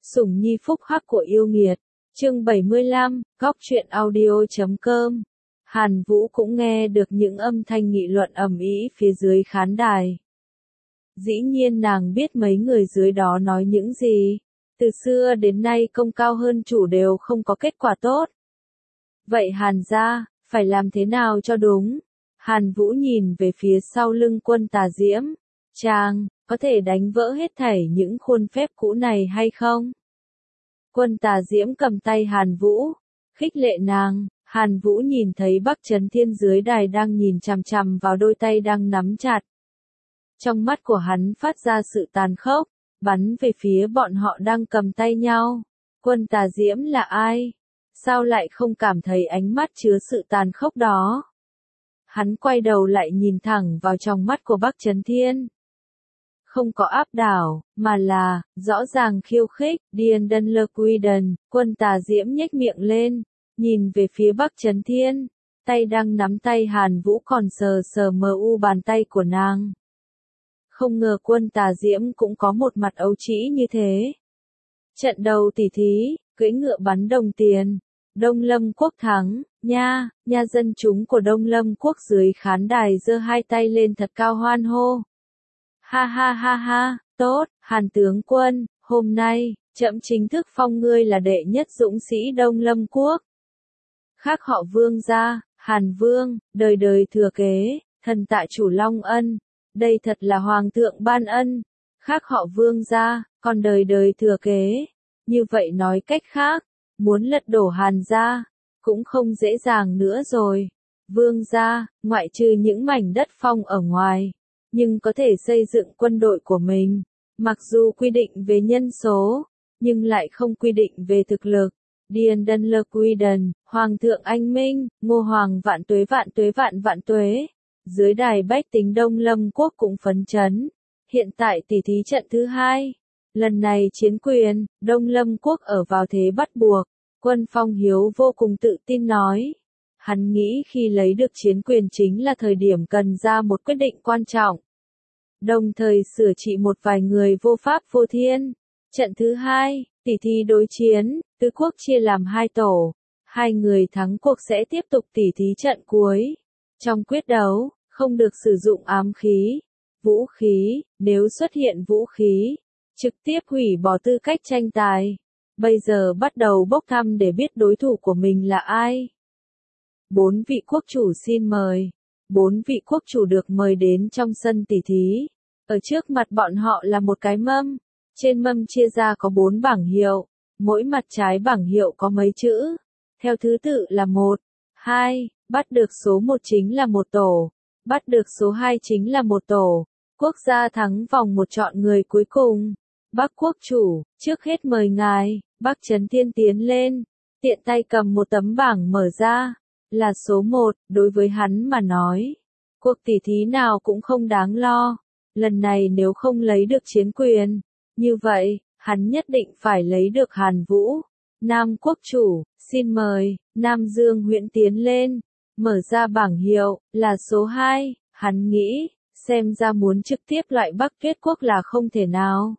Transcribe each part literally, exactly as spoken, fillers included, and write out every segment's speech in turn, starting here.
Sủng nhi phúc hắc của yêu nghiệt. Chương bảy mươi lăm, góc truyện audio chấm com. Hàn Vũ cũng nghe được những âm thanh nghị luận ầm ĩ phía dưới khán đài. Dĩ nhiên nàng biết mấy người dưới đó nói những gì. Từ xưa đến nay công cao hơn chủ đều không có kết quả tốt. Vậy Hàn gia, phải làm thế nào cho đúng? Hàn Vũ nhìn về phía sau lưng Quân Tà Diễm. Chàng, có thể đánh vỡ hết thảy những khuôn phép cũ này hay không? Quân Tà Diễm cầm tay Hàn Vũ, khích lệ nàng. Hàn Vũ nhìn thấy Bắc Chấn Thiên dưới đài đang nhìn chằm chằm vào đôi tay đang nắm chặt. Trong mắt của hắn phát ra sự tàn khốc, bắn về phía bọn họ đang cầm tay nhau. Quân Tà Diễm là ai? Sao lại không cảm thấy ánh mắt chứa sự tàn khốc đó? Hắn quay đầu lại nhìn thẳng vào trong mắt của Bắc Chấn Thiên. Không có áp đảo, mà là, rõ ràng khiêu khích. Điền Đân Lơ Quy Đần, Quân Tà Diễm nhếch miệng lên, nhìn về phía Bắc Chấn Thiên, tay đang nắm tay Hàn Vũ còn sờ sờ mờ u bàn tay của nàng. Không ngờ Quân Tà Diễm cũng có một mặt ấu trĩ như thế. Trận đầu tỉ thí, cưỡi ngựa bắn đồng tiền, Đông Lâm Quốc thắng, nha, nha dân chúng của Đông Lâm Quốc dưới khán đài giơ hai tay lên thật cao hoan hô. Ha ha ha ha, tốt, Hàn tướng quân, hôm nay, trẫm chính thức phong ngươi là đệ nhất dũng sĩ Đông Lâm Quốc. Khác họ Vương gia, Hàn Vương, đời đời thừa kế, thần tại chủ Long Ân, đây thật là Hoàng thượng ban ân. Khác họ Vương gia, còn đời đời thừa kế. Như vậy nói cách khác, muốn lật đổ Hàn gia, cũng không dễ dàng nữa rồi. Vương gia, ngoại trừ những mảnh đất phong ở ngoài, nhưng có thể xây dựng quân đội của mình. Mặc dù quy định về nhân số, nhưng lại không quy định về thực lực. Điền Đân Lơ Quy Đần, Hoàng thượng anh minh, Ngô Hoàng vạn tuế vạn tuế vạn vạn tuế. Dưới đài bách tính Đông Lâm Quốc cũng phấn chấn. Hiện tại tỷ thí trận thứ hai. Lần này chiến quyền, Đông Lâm Quốc ở vào thế bắt buộc. Quân Phong Hiếu vô cùng tự tin nói. Hắn nghĩ khi lấy được chiến quyền chính là thời điểm cần ra một quyết định quan trọng. Đồng thời sửa trị một vài người vô pháp vô thiên. Trận thứ hai, tỷ thí đối chiến, tứ quốc chia làm hai tổ. Hai người thắng cuộc sẽ tiếp tục tỷ thí trận cuối. Trong quyết đấu, không được sử dụng ám khí, vũ khí, nếu xuất hiện vũ khí, trực tiếp hủy bỏ tư cách tranh tài. Bây giờ bắt đầu bốc thăm để biết đối thủ của mình là ai. Bốn vị quốc chủ xin mời. Bốn vị quốc chủ được mời đến trong sân tỷ thí. Ở trước mặt bọn họ là một cái mâm. Trên mâm chia ra có bốn bảng hiệu. Mỗi mặt trái bảng hiệu có mấy chữ. Theo thứ tự là một, hai, bắt được số một chính là một tổ. Bắt được số hai chính là một tổ. Quốc gia thắng vòng một chọn người cuối cùng. Bắc quốc chủ, trước hết mời ngài. Bắc Chấn Thiên tiến lên. Tiện tay cầm một tấm bảng mở ra. Là số một, đối với hắn mà nói. Cuộc tỷ thí nào cũng không đáng lo. Lần này nếu không lấy được chiến quyền, như vậy, hắn nhất định phải lấy được Hàn Vũ. Nam quốc chủ, xin mời, Nam Dương huyện tiến lên. Mở ra bảng hiệu, là số hai, hắn nghĩ, xem ra muốn trực tiếp loại Bắc Tuyết quốc là không thể nào.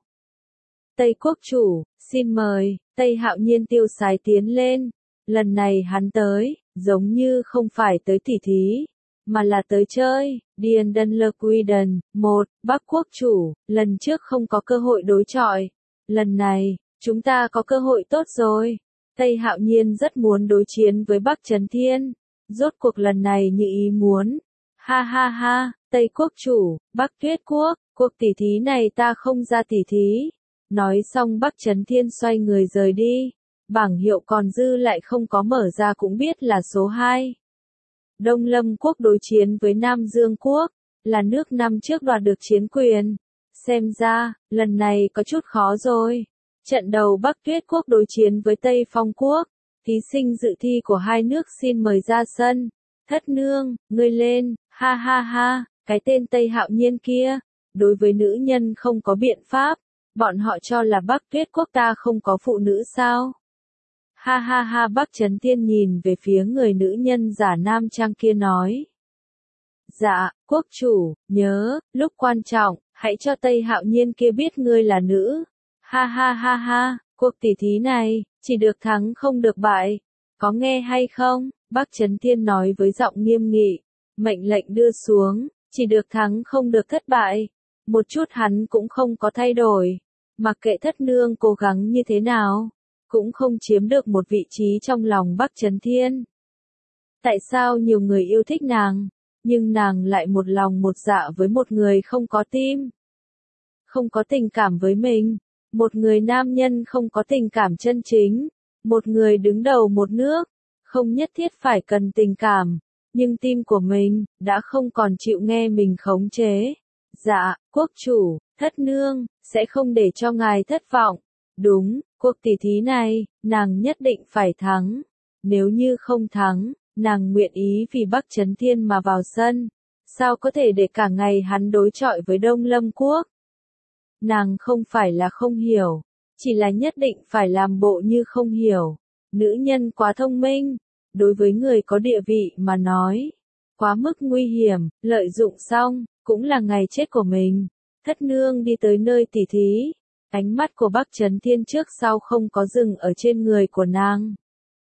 Tây quốc chủ, xin mời, Tây Hạo Nhiên tiêu sái tiến lên. Lần này hắn tới, giống như không phải tới tỉ thí, mà là tới chơi. Điền Đân Lơ Quy Đần, một, Bắc quốc chủ, lần trước không có cơ hội đối chọi. Lần này, chúng ta có cơ hội tốt rồi. Tây Hạo Nhiên rất muốn đối chiến với Bắc Chấn Thiên. Rốt cuộc lần này như ý muốn. Ha ha ha, Tây quốc chủ, Bắc Tuyết quốc, cuộc tỷ thí này ta không ra tỷ thí. Nói xong Bắc Chấn Thiên xoay người rời đi. Bảng hiệu còn dư lại không có mở ra cũng biết là số hai. Đông Lâm Quốc đối chiến với Nam Dương Quốc, là nước năm trước đoạt được chiến quyền. Xem ra, lần này có chút khó rồi. Trận đầu Bắc Tuyết Quốc đối chiến với Tây Phong Quốc. Thí sinh dự thi của hai nước xin mời ra sân. Thất nương, ngươi lên, ha ha ha, cái tên Tây Hạo Nhiên kia. Đối với nữ nhân không có biện pháp. Bọn họ cho là Bắc Tuyết Quốc ta không có phụ nữ sao? Ha ha ha, Bắc Chấn Thiên nhìn về phía người nữ nhân giả nam trang kia nói. Dạ, quốc chủ, nhớ, lúc quan trọng, hãy cho Tây Hạo Nhiên kia biết ngươi là nữ. Ha ha ha ha, Cuộc tỉ thí này, chỉ được thắng không được bại. Có nghe hay không? Bắc Trấn Thiên nói với giọng nghiêm nghị. Mệnh lệnh đưa xuống, chỉ được thắng không được thất bại. Một chút hắn cũng không có thay đổi. Mặc kệ thất nương cố gắng như thế nào, cũng không chiếm được một vị trí trong lòng Bắc Trấn Thiên. Tại sao nhiều người yêu thích nàng, nhưng nàng lại một lòng một dạ với một người không có tim, không có tình cảm với mình, một người nam nhân không có tình cảm chân chính, một người đứng đầu một nước, không nhất thiết phải cần tình cảm, nhưng tim của mình đã không còn chịu nghe mình khống chế. Dạ, quốc chủ, thất nương sẽ không để cho ngài thất vọng. Đúng, cuộc tỉ thí này, nàng nhất định phải thắng. Nếu như không thắng, nàng nguyện ý vì Bắc Trấn Thiên mà vào sân. Sao có thể để cả ngày hắn đối chọi với Đông Lâm Quốc? Nàng không phải là không hiểu, chỉ là nhất định phải làm bộ như không hiểu. Nữ nhân quá thông minh, đối với người có địa vị mà nói, quá mức nguy hiểm, lợi dụng xong, cũng là ngày chết của mình. Thất nương đi tới nơi tỉ thí, ánh mắt của Bắc Trấn Thiên trước sau không có dừng ở trên người của nàng.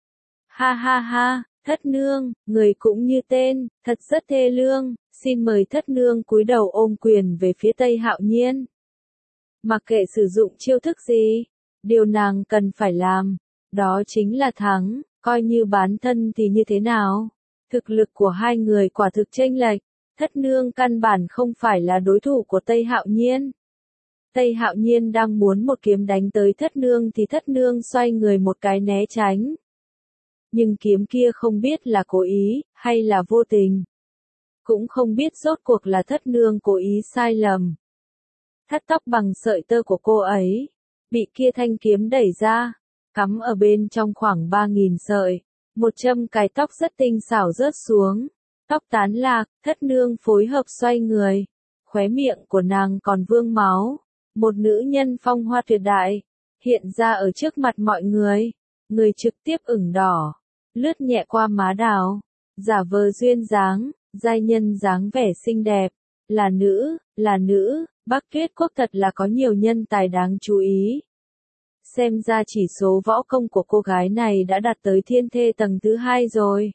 Ha ha ha, thất nương, người cũng như tên, thật rất thê lương, xin mời thất nương cúi đầu ôm quyền về phía Tây Hạo Nhiên. Mặc kệ sử dụng chiêu thức gì, điều nàng cần phải làm, đó chính là thắng, coi như bán thân thì như thế nào. Thực lực của hai người quả thực chênh lệch, thất nương căn bản không phải là đối thủ của Tây Hạo Nhiên. Tây Hạo Nhiên đang muốn một kiếm đánh tới thất nương thì thất nương xoay người một cái né tránh. Nhưng kiếm kia không biết là cố ý, hay là vô tình. Cũng không biết rốt cuộc là thất nương cố ý sai lầm. Thắt tóc bằng sợi tơ của cô ấy, bị kia thanh kiếm đẩy ra, cắm ở bên trong khoảng ba nghìn sợi. Một châm cài tóc rất tinh xảo rớt xuống. Tóc tán lạc, thất nương phối hợp xoay người. Khóe miệng của nàng còn vương máu. Một nữ nhân phong hoa tuyệt đại, hiện ra ở trước mặt mọi người. Người trực tiếp ửng đỏ, lướt nhẹ qua má đào. Giả vờ duyên dáng, giai nhân dáng vẻ xinh đẹp. Là nữ, là nữ, Bắc Tuyết Quốc thật là có nhiều nhân tài đáng chú ý. Xem ra chỉ số võ công của cô gái này đã đạt tới thiên thê tầng thứ hai rồi.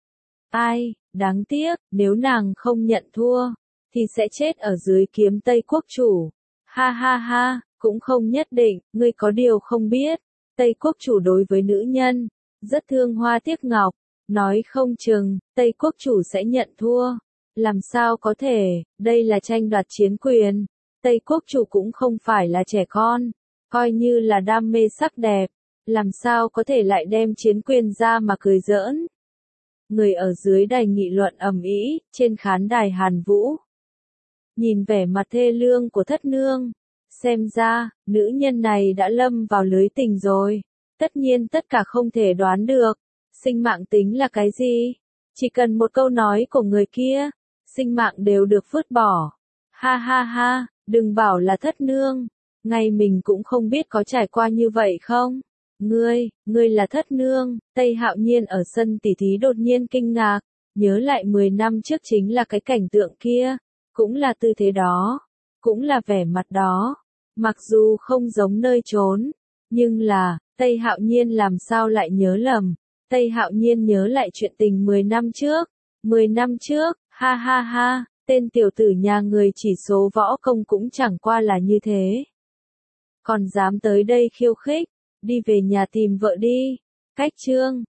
Ai, đáng tiếc, nếu nàng không nhận thua, thì sẽ chết ở dưới kiếm Tây Quốc chủ. Ha ha ha, cũng không nhất định, ngươi có điều không biết. Tây Quốc chủ đối với nữ nhân, rất thương hoa tiếc ngọc, nói không chừng, Tây Quốc chủ sẽ nhận thua. Làm sao có thể, đây là tranh đoạt chiến quyền. Tây Quốc chủ cũng không phải là trẻ con, coi như là đam mê sắc đẹp, làm sao có thể lại đem chiến quyền ra mà cười giỡn. Người ở dưới đài nghị luận ầm ĩ, trên khán đài Hàn Vũ. Nhìn vẻ mặt thê lương của thất nương, xem ra, nữ nhân này đã lâm vào lưới tình rồi. Tất nhiên tất cả không thể đoán được, sinh mạng tính là cái gì? Chỉ cần một câu nói của người kia, sinh mạng đều được vứt bỏ. Ha ha ha, đừng bảo là thất nương, ngay mình cũng không biết có trải qua như vậy không? Ngươi, ngươi là thất nương. Tây Hạo Nhiên ở sân tỉ thí đột nhiên kinh ngạc, nhớ lại mười năm trước chính là cái cảnh tượng kia, cũng là tư thế đó, cũng là vẻ mặt đó. Mặc dù không giống nơi trốn, nhưng là, Tây Hạo Nhiên làm sao lại nhớ lầm. Tây Hạo Nhiên nhớ lại chuyện tình mười năm trước. mười năm trước, ha ha ha, tên tiểu tử nhà người chỉ số võ công cũng chẳng qua là như thế. Còn dám tới đây khiêu khích, đi về nhà tìm vợ đi. Cách chương